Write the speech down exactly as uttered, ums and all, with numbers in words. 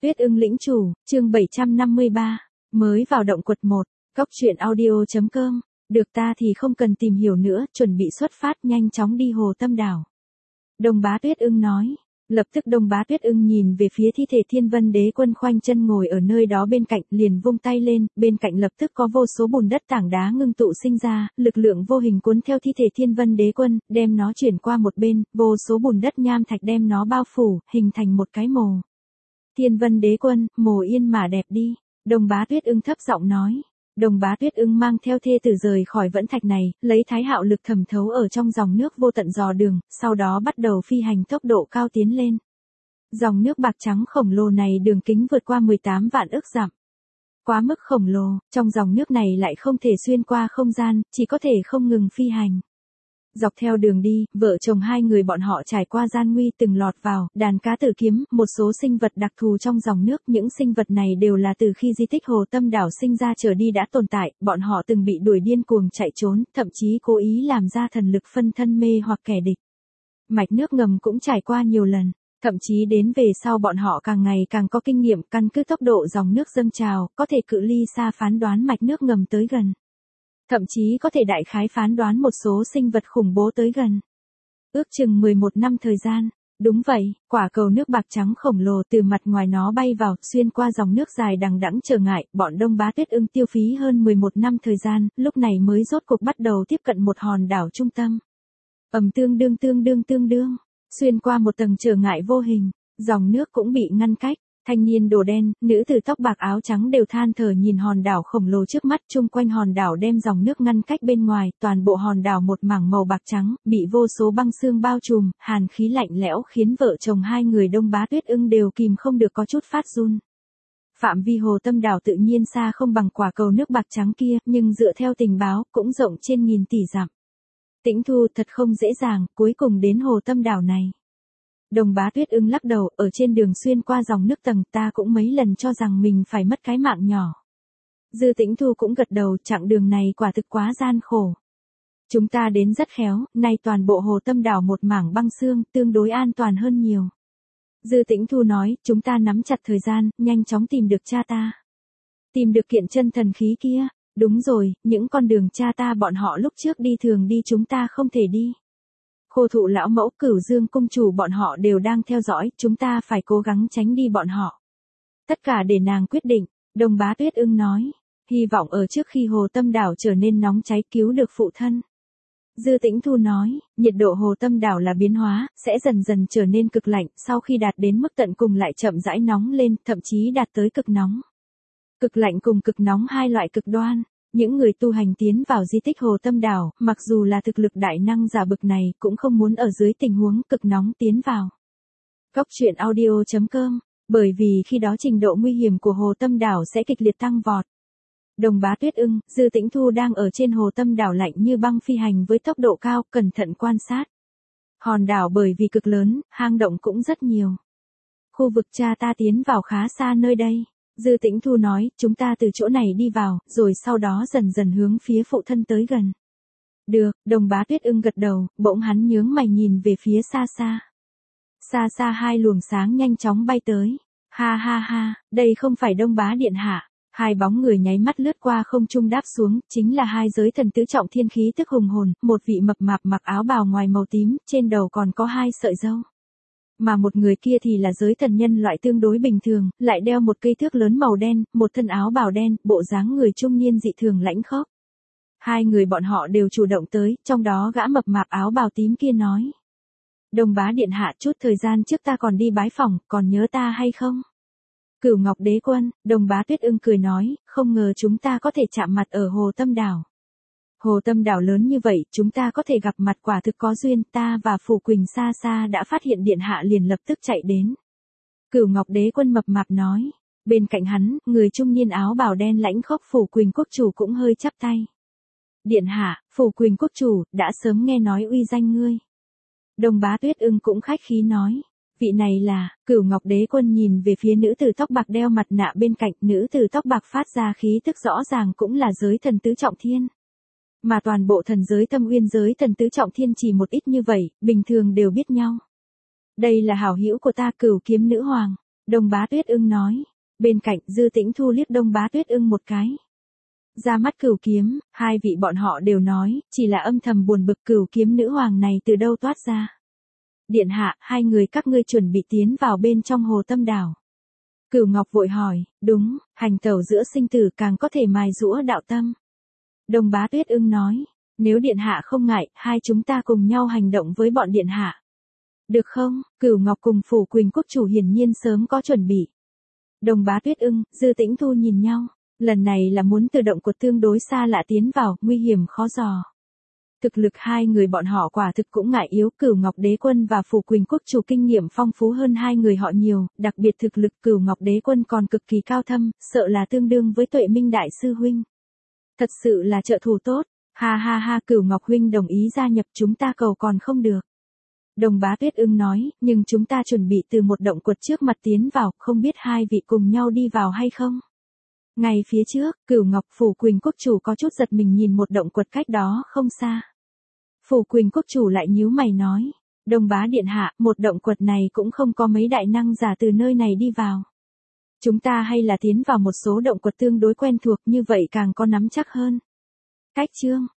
Tuyết ưng lĩnh chủ, chương bảy trăm năm mươi ba, mới vào động quật một, cốc truyện audio chấm com, được ta thì không cần tìm hiểu nữa, chuẩn bị xuất phát nhanh chóng đi Hồ Tâm Đảo. Đông Bá Tuyết ưng nói, lập tức Đông Bá Tuyết ưng nhìn về phía thi thể Thiên Vân Đế Quân khoanh chân ngồi ở nơi đó bên cạnh, liền vung tay lên, bên cạnh lập tức có vô số bùn đất tảng đá ngưng tụ sinh ra, lực lượng vô hình cuốn theo thi thể Thiên Vân Đế Quân, đem nó chuyển qua một bên, vô số bùn đất nham thạch đem nó bao phủ, hình thành một cái mồ. Thiên Vân Đế Quân, mồ yên mà đẹp đi, Đông Bá Tuyết ưng thấp giọng nói. Đông Bá Tuyết ưng mang theo thê tử rời khỏi vẫn thạch này, lấy thái hạo lực thẩm thấu ở trong dòng nước vô tận dò đường, sau đó bắt đầu phi hành tốc độ cao tiến lên. Dòng nước bạc trắng khổng lồ này đường kính vượt qua mười tám vạn ức dặm. Quá mức khổng lồ, trong dòng nước này lại không thể xuyên qua không gian, chỉ có thể không ngừng phi hành. Dọc theo đường đi, vợ chồng hai người bọn họ trải qua gian nguy từng lọt vào, đàn cá tử kiếm, một số sinh vật đặc thù trong dòng nước. Những sinh vật này đều là từ khi di tích Hồ Tâm Đảo sinh ra trở đi đã tồn tại, bọn họ từng bị đuổi điên cuồng chạy trốn, thậm chí cố ý làm ra thần lực phân thân mê hoặc kẻ địch. Mạch nước ngầm cũng trải qua nhiều lần, thậm chí đến về sau bọn họ càng ngày càng có kinh nghiệm, căn cứ tốc độ dòng nước dâng trào, có thể cự ly xa phán đoán mạch nước ngầm tới gần. Thậm chí có thể đại khái phán đoán một số sinh vật khủng bố tới gần. Ước chừng mười một năm thời gian. Đúng vậy, quả cầu nước bạc trắng khổng lồ từ mặt ngoài nó bay vào, xuyên qua dòng nước dài đằng đẵng trở ngại, bọn Đông Bá Tuyết ưng tiêu phí hơn mười một năm thời gian, lúc này mới rốt cuộc bắt đầu tiếp cận một hòn đảo trung tâm. Ầm tương đương tương đương tương đương, xuyên qua một tầng trở ngại vô hình, dòng nước cũng bị ngăn cách. Thanh niên đồ đen, nữ tử tóc bạc áo trắng đều than thở nhìn hòn đảo khổng lồ trước mắt, chung quanh hòn đảo đem dòng nước ngăn cách bên ngoài, toàn bộ hòn đảo một mảng màu bạc trắng, bị vô số băng sương bao trùm, hàn khí lạnh lẽo khiến vợ chồng hai người Đông Bá Tuyết ưng đều kìm không được có chút phát run. Phạm vi Hồ Tâm Đảo tự nhiên xa không bằng quả cầu nước bạc trắng kia, nhưng dựa theo tình báo, cũng rộng trên nghìn tỷ dặm. Tĩnh Thu, thật không dễ dàng, cuối cùng đến Hồ Tâm Đảo này. Đông Bá Tuyết ưng lắc đầu, ở trên đường xuyên qua dòng nước tầng ta cũng mấy lần cho rằng mình phải mất cái mạng nhỏ. Dư Tĩnh Thu cũng gật đầu, chặng đường này quả thực quá gian khổ. Chúng ta đến rất khéo, nay toàn bộ Hồ Tâm Đảo một mảng băng sương, tương đối an toàn hơn nhiều. Dư Tĩnh Thu nói, chúng ta nắm chặt thời gian, nhanh chóng tìm được cha ta. Tìm được kiện chân thần khí kia, đúng rồi, những con đường cha ta bọn họ lúc trước đi thường đi chúng ta không thể đi. Khô Thụ lão mẫu, Cửu Dương cung chủ bọn họ đều đang theo dõi, chúng ta phải cố gắng tránh đi bọn họ. Tất cả để nàng quyết định, Đông Bá Tuyết ưng nói, hy vọng ở trước khi Hồ Tâm Đảo trở nên nóng cháy cứu được phụ thân. Dư Tĩnh Thu nói, nhiệt độ Hồ Tâm Đảo là biến hóa, sẽ dần dần trở nên cực lạnh, sau khi đạt đến mức tận cùng lại chậm rãi nóng lên, thậm chí đạt tới cực nóng. Cực lạnh cùng cực nóng hai loại cực đoan. Những người tu hành tiến vào di tích Hồ Tâm Đảo, mặc dù là thực lực đại năng giả bực này, cũng không muốn ở dưới tình huống cực nóng tiến vào. Cốc truyện audio chấm com, bởi vì khi đó trình độ nguy hiểm của Hồ Tâm Đảo sẽ kịch liệt tăng vọt. Đông Bá Tuyết ưng, Dư Tĩnh Thu đang ở trên Hồ Tâm Đảo lạnh như băng phi hành với tốc độ cao, cẩn thận quan sát. Hòn đảo bởi vì cực lớn, hang động cũng rất nhiều. Khu vực cha ta tiến vào khá xa nơi đây. Dư Tĩnh Thu nói, chúng ta từ chỗ này đi vào, rồi sau đó dần dần hướng phía phụ thân tới gần. Được, Đông Bá Tuyết ưng gật đầu, bỗng hắn nhướng mày nhìn về phía xa xa. Xa xa hai luồng sáng nhanh chóng bay tới. Ha ha ha, đây không phải Đông Bá Điện hạ. Hai bóng người nháy mắt lướt qua không trung đáp xuống, chính là hai giới thần tứ trọng thiên khí tức hùng hồn, một vị mập mạp mặc áo bào ngoài màu tím, trên đầu còn có hai sợi râu. Mà một người kia thì là giới thần nhân loại tương đối bình thường, lại đeo một cây thước lớn màu đen, một thân áo bào đen, bộ dáng người trung niên dị thường lãnh khốc. Hai người bọn họ đều chủ động tới, trong đó gã mập mạp áo bào tím kia nói. Đông Bá Điện hạ, chút thời gian trước ta còn đi bái phỏng, còn nhớ ta hay không? Cửu Ngọc Đế Quân, Đông Bá Tuyết ưng cười nói, không ngờ chúng ta có thể chạm mặt ở Hồ Tâm Đảo. Hồ Tâm Đảo lớn như vậy, chúng ta có thể gặp mặt quả thực có duyên, ta và Phủ Quỳnh xa xa đã phát hiện điện hạ liền lập tức chạy đến. Cửu Ngọc Đế Quân mập mạp nói, bên cạnh hắn, người trung niên áo bào đen lãnh khốc Phủ Quỳnh quốc chủ cũng hơi chắp tay. Điện hạ, Phủ Quỳnh quốc chủ, đã sớm nghe nói uy danh ngươi. Đông Bá Tuyết ưng cũng khách khí nói, vị này là, Cửu Ngọc Đế Quân nhìn về phía nữ tử tóc bạc đeo mặt nạ bên cạnh, nữ tử tóc bạc phát ra khí tức rõ ràng cũng là giới thần tứ trọng thiên. Mà toàn bộ thần giới Thâm Uyên giới thần tứ trọng thiên chỉ một ít như vậy, bình thường đều biết nhau. Đây là hảo hữu của ta, Cửu Kiếm Nữ Hoàng. Đông Bá Tuyết Ưng nói. Bên cạnh Dư Tĩnh Thu liếc Đông Bá Tuyết Ưng một cái. Ra mắt Cửu Kiếm, hai vị bọn họ đều nói, chỉ là âm thầm buồn bực Cửu Kiếm nữ hoàng này từ đâu toát ra. Điện hạ, hai người các ngươi chuẩn bị tiến vào bên trong hồ tâm đảo. Cửu Ngọc vội hỏi, đúng, hành tẩu giữa sinh tử càng có thể mài giũa đạo tâm. Đông Bá Tuyết Ưng nói, nếu điện hạ không ngại, hai chúng ta cùng nhau hành động với bọn điện hạ. Được không? Cửu Ngọc cùng Phủ Quỳnh quốc chủ hiển nhiên sớm có chuẩn bị. Đông Bá Tuyết Ưng, Dư Tĩnh Thu nhìn nhau, lần này là muốn từ động quật tương đối xa lạ tiến vào, nguy hiểm khó dò. Thực lực hai người bọn họ quả thực cũng ngại yếu, Cửu Ngọc Đế Quân và Phủ Quỳnh quốc chủ kinh nghiệm phong phú hơn hai người họ nhiều, đặc biệt thực lực Cửu Ngọc Đế Quân còn cực kỳ cao thâm, sợ là tương đương với Tuệ Minh đại sư huynh. Thật sự là trợ thủ tốt, ha ha ha, Cửu Ngọc huynh đồng ý gia nhập chúng ta cầu còn không được. Đông Bá Tuyết Ưng nói, nhưng chúng ta chuẩn bị từ một động quật trước mặt tiến vào, không biết hai vị cùng nhau đi vào hay không? Ngay phía trước, Cửu Ngọc Phủ Quỳnh quốc chủ có chút giật mình nhìn một động quật cách đó không xa. Phủ Quỳnh quốc chủ lại nhíu mày nói, Đông Bá điện hạ, một động quật này cũng không có mấy đại năng giả từ nơi này đi vào. Chúng ta hay là tiến vào một số động quật tương đối quen thuộc, như vậy càng có nắm chắc hơn. Cách chương